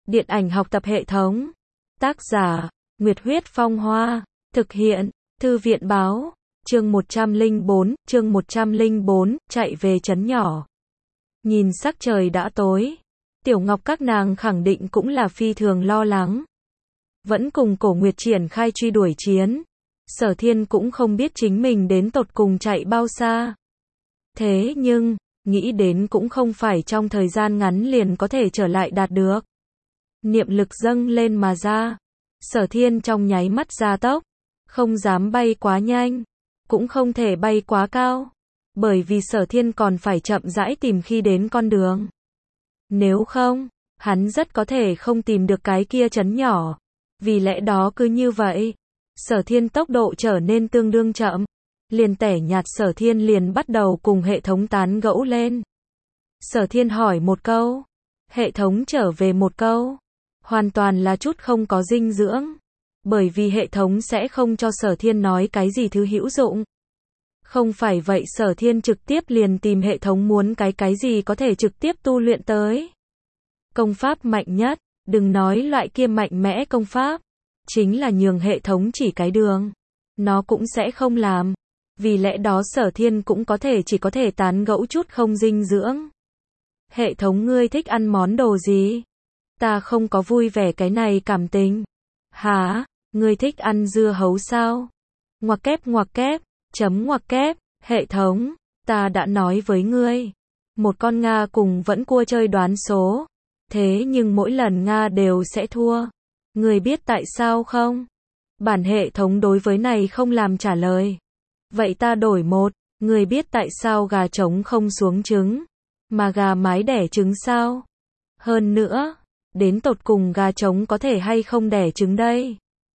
Điện ảnh học tập hệ thống. Tác giả, Nguyệt Huyết Phong Hoa. Thực hiện, Thư viện Báo. Chương 104, chạy về trấn nhỏ. Nhìn sắc trời đã tối. Tiểu Ngọc các nàng khẳng định cũng là phi thường lo lắng. Vẫn cùng Cổ Nguyệt triển khai truy đuổi chiến. Sở Thiên cũng không biết chính mình đến tột cùng chạy bao xa. Thế nhưng, nghĩ đến cũng không phải trong thời gian ngắn liền có thể trở lại đạt được. Niệm lực dâng lên mà ra. Sở Thiên trong nháy mắt gia tốc. Không dám bay quá nhanh. Cũng không thể bay quá cao. Bởi vì Sở Thiên còn phải chậm rãi tìm khi đến con đường. Nếu không, hắn rất có thể không tìm được cái kia trấn nhỏ. Vì lẽ đó cứ như vậy, Sở Thiên tốc độ trở nên tương đương chậm. Liền tẻ nhạt Sở Thiên liền bắt đầu cùng hệ thống tán gẫu lên. Sở Thiên hỏi một câu. Hệ thống trở về một câu. Hoàn toàn là chút không có dinh dưỡng. Bởi vì hệ thống sẽ không cho Sở Thiên nói cái gì thứ hữu dụng. Không phải vậy Sở Thiên trực tiếp liền tìm hệ thống muốn cái gì có thể trực tiếp tu luyện tới. Công pháp mạnh nhất, đừng nói loại kia mạnh mẽ công pháp. Chính là nhường hệ thống chỉ cái đường. Nó cũng sẽ không làm. Vì lẽ đó Sở Thiên cũng chỉ có thể tán gẫu chút không dinh dưỡng. Hệ thống ngươi thích ăn món đồ gì? Ta không có vui vẻ cái này cảm tình. Hả? Ngươi thích ăn dưa hấu sao? Ngoặc kép, chấm ngoặc kép, hệ thống, ta đã nói với ngươi. Một con Nga cùng vẫn cua chơi đoán số. Thế nhưng mỗi lần Nga đều sẽ thua. Ngươi biết tại sao không? Bản hệ thống đối với này không làm trả lời. Vậy ta đổi một, ngươi biết tại sao gà trống không xuống trứng, mà gà mái đẻ trứng sao? Hơn nữa, đến tột cùng gà trống có thể hay không đẻ trứng đây?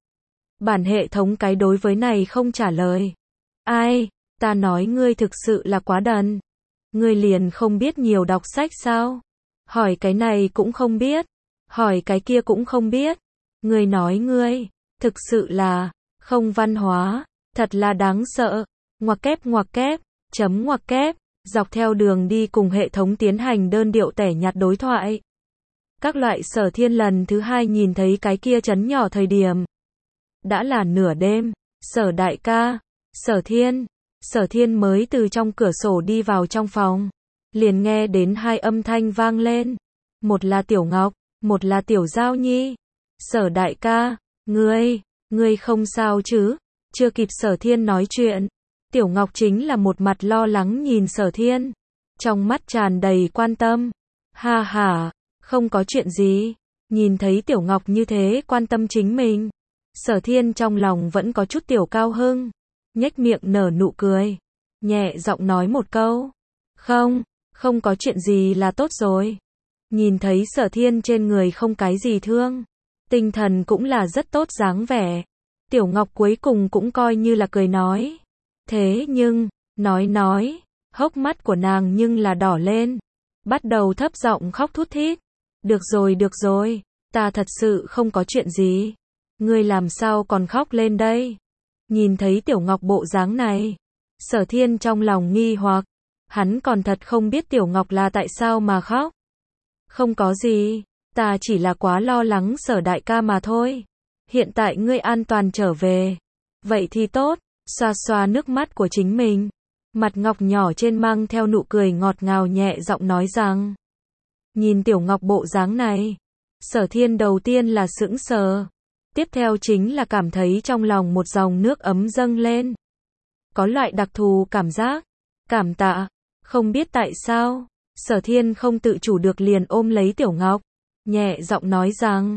Bản hệ thống cái đối với này không trả lời. Ai, ta nói ngươi thực sự là quá đần. Ngươi liền không biết nhiều đọc sách sao? Hỏi cái này cũng không biết, hỏi cái kia cũng không biết. Ngươi nói ngươi, thực sự là, không văn hóa, thật là đáng sợ. Ngoặc kép, chấm ngoặc kép, dọc theo đường đi cùng hệ thống tiến hành đơn điệu tẻ nhạt đối thoại. Các loại Sở Thiên lần thứ hai nhìn thấy cái kia trấn nhỏ thời điểm. Đã là nửa đêm, Sở đại ca, Sở Thiên mới từ trong cửa sổ đi vào trong phòng. Liền nghe đến hai âm thanh vang lên. Một là Tiểu Ngọc, một là Tiểu Giao Nhi. Sở đại ca, ngươi không sao chứ? Chưa kịp Sở Thiên nói chuyện. Tiểu Ngọc chính là một mặt lo lắng nhìn Sở Thiên. Trong mắt tràn đầy quan tâm. Ha ha, không có chuyện gì. Nhìn thấy Tiểu Ngọc như thế quan tâm chính mình. Sở Thiên trong lòng vẫn có chút tiểu cao hưng. Nhếch miệng nở nụ cười. Nhẹ giọng nói một câu. Không có chuyện gì là tốt rồi. Nhìn thấy Sở Thiên trên người không cái gì thương. Tinh thần cũng là rất tốt dáng vẻ. Tiểu Ngọc cuối cùng cũng coi như là cười nói. Thế nhưng, nói, hốc mắt của nàng nhưng là đỏ lên. Bắt đầu thấp giọng khóc thút thít. Được rồi, ta thật sự không có chuyện gì. Ngươi làm sao còn khóc lên đây? Nhìn thấy Tiểu Ngọc bộ dáng này. Sở Thiên trong lòng nghi hoặc. Hắn còn thật không biết Tiểu Ngọc là tại sao mà khóc. Không có gì, ta chỉ là quá lo lắng Sở đại ca mà thôi. Hiện tại ngươi an toàn trở về. Vậy thì tốt, xoa xoa nước mắt của chính mình. Mặt Ngọc nhỏ trên mang theo nụ cười ngọt ngào nhẹ giọng nói rằng. Nhìn Tiểu Ngọc bộ dáng này. Sở Thiên đầu tiên là sững sờ. Tiếp theo chính là cảm thấy trong lòng một dòng nước ấm dâng lên. Có loại đặc thù cảm giác. Cảm tạ. Không biết tại sao. Sở Thiên không tự chủ được liền ôm lấy Tiểu Ngọc. Nhẹ giọng nói rằng.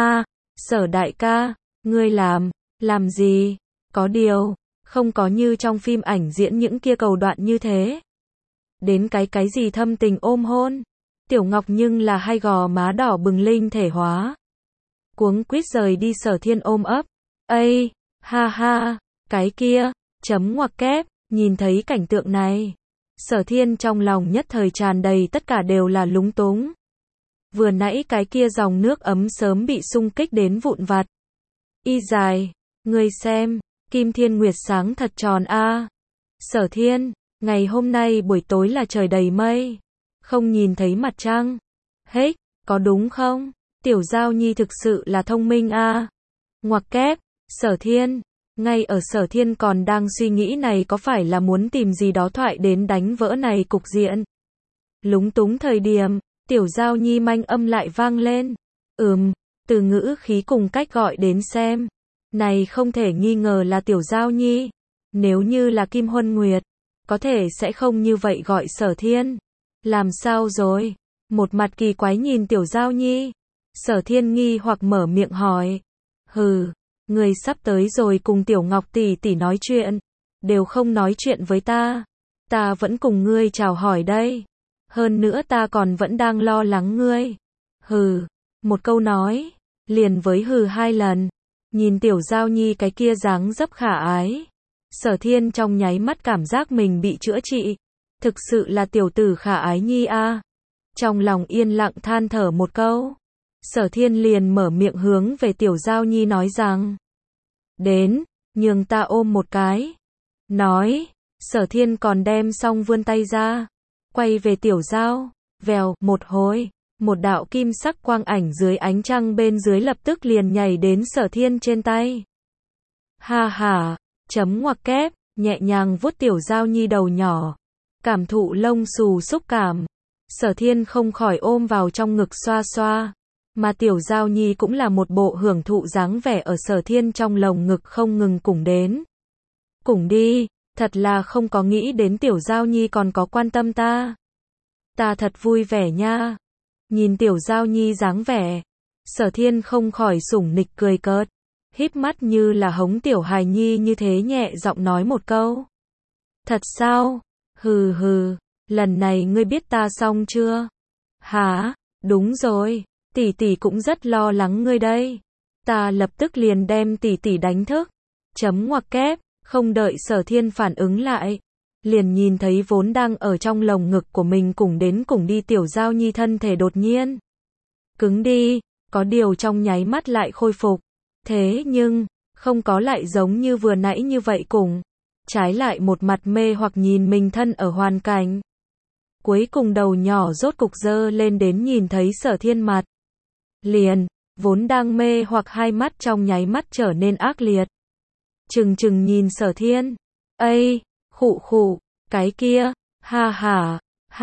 Sở đại ca. Ngươi làm gì? Có điều. Không có như trong phim ảnh diễn những kia cầu đoạn như thế. Đến cái gì thâm tình ôm hôn. Tiểu Ngọc nhưng là hai gò má đỏ bừng linh thể hóa. Cuống quýt rời đi Sở Thiên ôm ấp. Ây, ha, cái kia, chấm ngoặc kép, nhìn thấy cảnh tượng này. Sở Thiên trong lòng nhất thời tràn đầy tất cả đều là lúng túng. Vừa nãy cái kia dòng nước ấm sớm bị xung kích đến vụn vặt. Y dài, ngươi xem, Kim Thiên Nguyệt sáng thật tròn a. Sở Thiên, ngày hôm nay buổi tối là trời đầy mây. Không nhìn thấy mặt trăng. Hết, có đúng không? Tiểu Giao Nhi thực sự là thông minh a. Ngoặc kép, Sở Thiên. Ngay ở Sở Thiên còn đang suy nghĩ này có phải là muốn tìm gì đó thoại đến đánh vỡ này cục diện. Lúng túng thời điểm, Tiểu Giao Nhi manh âm lại vang lên. Từ ngữ khí cùng cách gọi đến xem. Này không thể nghi ngờ là Tiểu Giao Nhi. Nếu như là Kim Huân Nguyệt, có thể sẽ không như vậy gọi Sở Thiên. Làm sao rồi? Một mặt kỳ quái nhìn Tiểu Giao Nhi. Sở Thiên nghi hoặc mở miệng hỏi. Người sắp tới rồi cùng Tiểu Ngọc tỷ tỷ nói chuyện. Đều không nói chuyện với ta. Ta vẫn cùng ngươi chào hỏi đây. Hơn nữa ta còn vẫn đang lo lắng ngươi. Một câu nói, liền với hai lần. Nhìn Tiểu Giao Nhi cái kia dáng dấp khả ái. Sở Thiên trong nháy mắt cảm giác mình bị chữa trị. Thực sự là tiểu tử khả ái nhi a. Trong lòng yên lặng than thở một câu. Sở Thiên liền mở miệng hướng về Tiểu Giao Nhi nói rằng. Đến, nhường ta ôm một cái. Nói, Sở Thiên còn đem xong vươn tay ra. Quay về Tiểu Giao, vèo, một hồi. Một đạo kim sắc quang ảnh dưới ánh trăng bên dưới lập tức liền nhảy đến Sở Thiên trên tay. Ha ha, ngoặc kép, nhẹ nhàng vuốt Tiểu Giao Nhi đầu nhỏ. Cảm thụ lông xù xúc cảm. Sở Thiên không khỏi ôm vào trong ngực xoa xoa. Mà Tiểu Giao Nhi cũng là một bộ hưởng thụ dáng vẻ ở Sở Thiên trong lồng ngực không ngừng cùng đến. Cùng đi, thật là không có nghĩ đến Tiểu Giao Nhi còn có quan tâm ta. Ta thật vui vẻ nha. Nhìn Tiểu Giao Nhi dáng vẻ, Sở Thiên không khỏi sủng nịch cười cợt, híp mắt như là hống tiểu hài nhi như thế nhẹ giọng nói một câu. Thật sao? Lần này ngươi biết ta xong chưa? Hả? Đúng rồi, tỷ tỷ cũng rất lo lắng ngươi đây. Ta lập tức liền đem tỷ tỷ đánh thức. Ngoặc kép, không đợi Sở Thiên phản ứng lại. Liền nhìn thấy vốn đang ở trong lồng ngực của mình cùng đi Tiểu Giao Nhi thân thể đột nhiên cứng đi, có điều trong nháy mắt lại khôi phục. Thế nhưng, không có lại giống như vừa nãy như vậy cùng. Trái lại một mặt mê hoặc nhìn mình thân ở hoàn cảnh. Cuối cùng đầu nhỏ rốt cục dơ lên đến nhìn thấy Sở Thiên mặt. Liền, vốn đang mê hoặc hai mắt trong nháy mắt trở nên ác liệt. Trừng nhìn Sở Thiên. Ây! Khụ, cái kia, ha,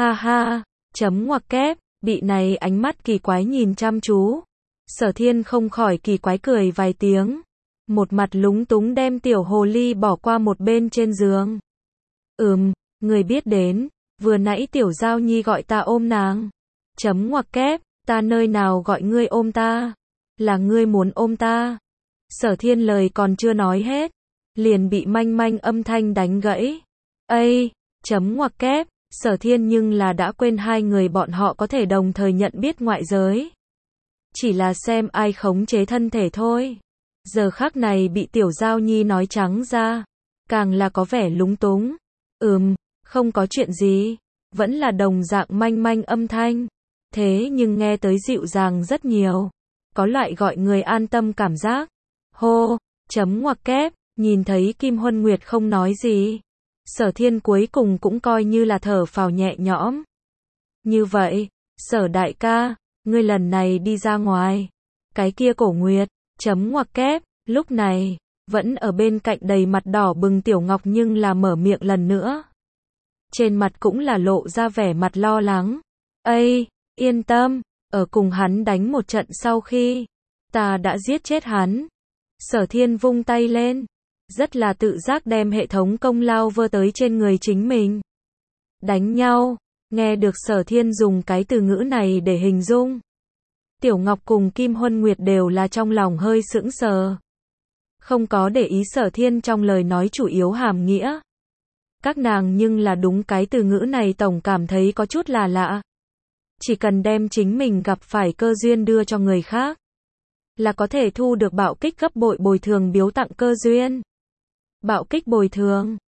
ngoặc kép, bị này ánh mắt kỳ quái nhìn chăm chú. Sở Thiên không khỏi kỳ quái cười vài tiếng. Một mặt lúng túng đem tiểu hồ ly bỏ qua một bên trên giường. Người biết đến, vừa nãy Tiểu Giao Nhi gọi ta ôm nàng. Ngoặc kép, ta nơi nào gọi ngươi ôm ta? Là ngươi muốn ôm ta. Sở Thiên lời còn chưa nói hết, liền bị manh âm thanh đánh gãy. Ây, ngoặc kép, Sở Thiên nhưng là đã quên hai người bọn họ có thể đồng thời nhận biết ngoại giới. Chỉ là xem ai khống chế thân thể thôi. Giờ khắc này bị Tiểu Giao Nhi nói trắng ra, càng là có vẻ lúng túng. Không có chuyện gì, vẫn là đồng dạng manh âm thanh. Thế nhưng nghe tới dịu dàng rất nhiều. Có loại gọi người an tâm cảm giác. Hô, ngoặc kép, nhìn thấy Kim Huân Nguyệt không nói gì. Sở Thiên cuối cùng cũng coi như là thở phào nhẹ nhõm. Như vậy, Sở đại ca, ngươi lần này đi ra ngoài. Cái kia Cổ Nguyệt, ngoặc kép, lúc này, vẫn ở bên cạnh đầy mặt đỏ bừng Tiểu Ngọc nhưng là mở miệng lần nữa. Trên mặt cũng là lộ ra vẻ mặt lo lắng. Ây, yên tâm, ở cùng hắn đánh một trận sau khi, ta đã giết chết hắn. Sở Thiên vung tay lên. Rất là tự giác đem hệ thống công lao vơ tới trên người chính mình. Đánh nhau, nghe được Sở Thiên dùng cái từ ngữ này để hình dung. Tiểu Ngọc cùng Kim Huân Nguyệt đều là trong lòng hơi sững sờ. Không có để ý Sở Thiên trong lời nói chủ yếu hàm nghĩa. Các nàng nhưng là đúng cái từ ngữ này tổng cảm thấy có chút là lạ. Chỉ cần đem chính mình gặp phải cơ duyên đưa cho người khác, là có thể thu được bạo kích gấp bội bồi thường biếu tặng cơ duyên. Bạo kích bồi thường,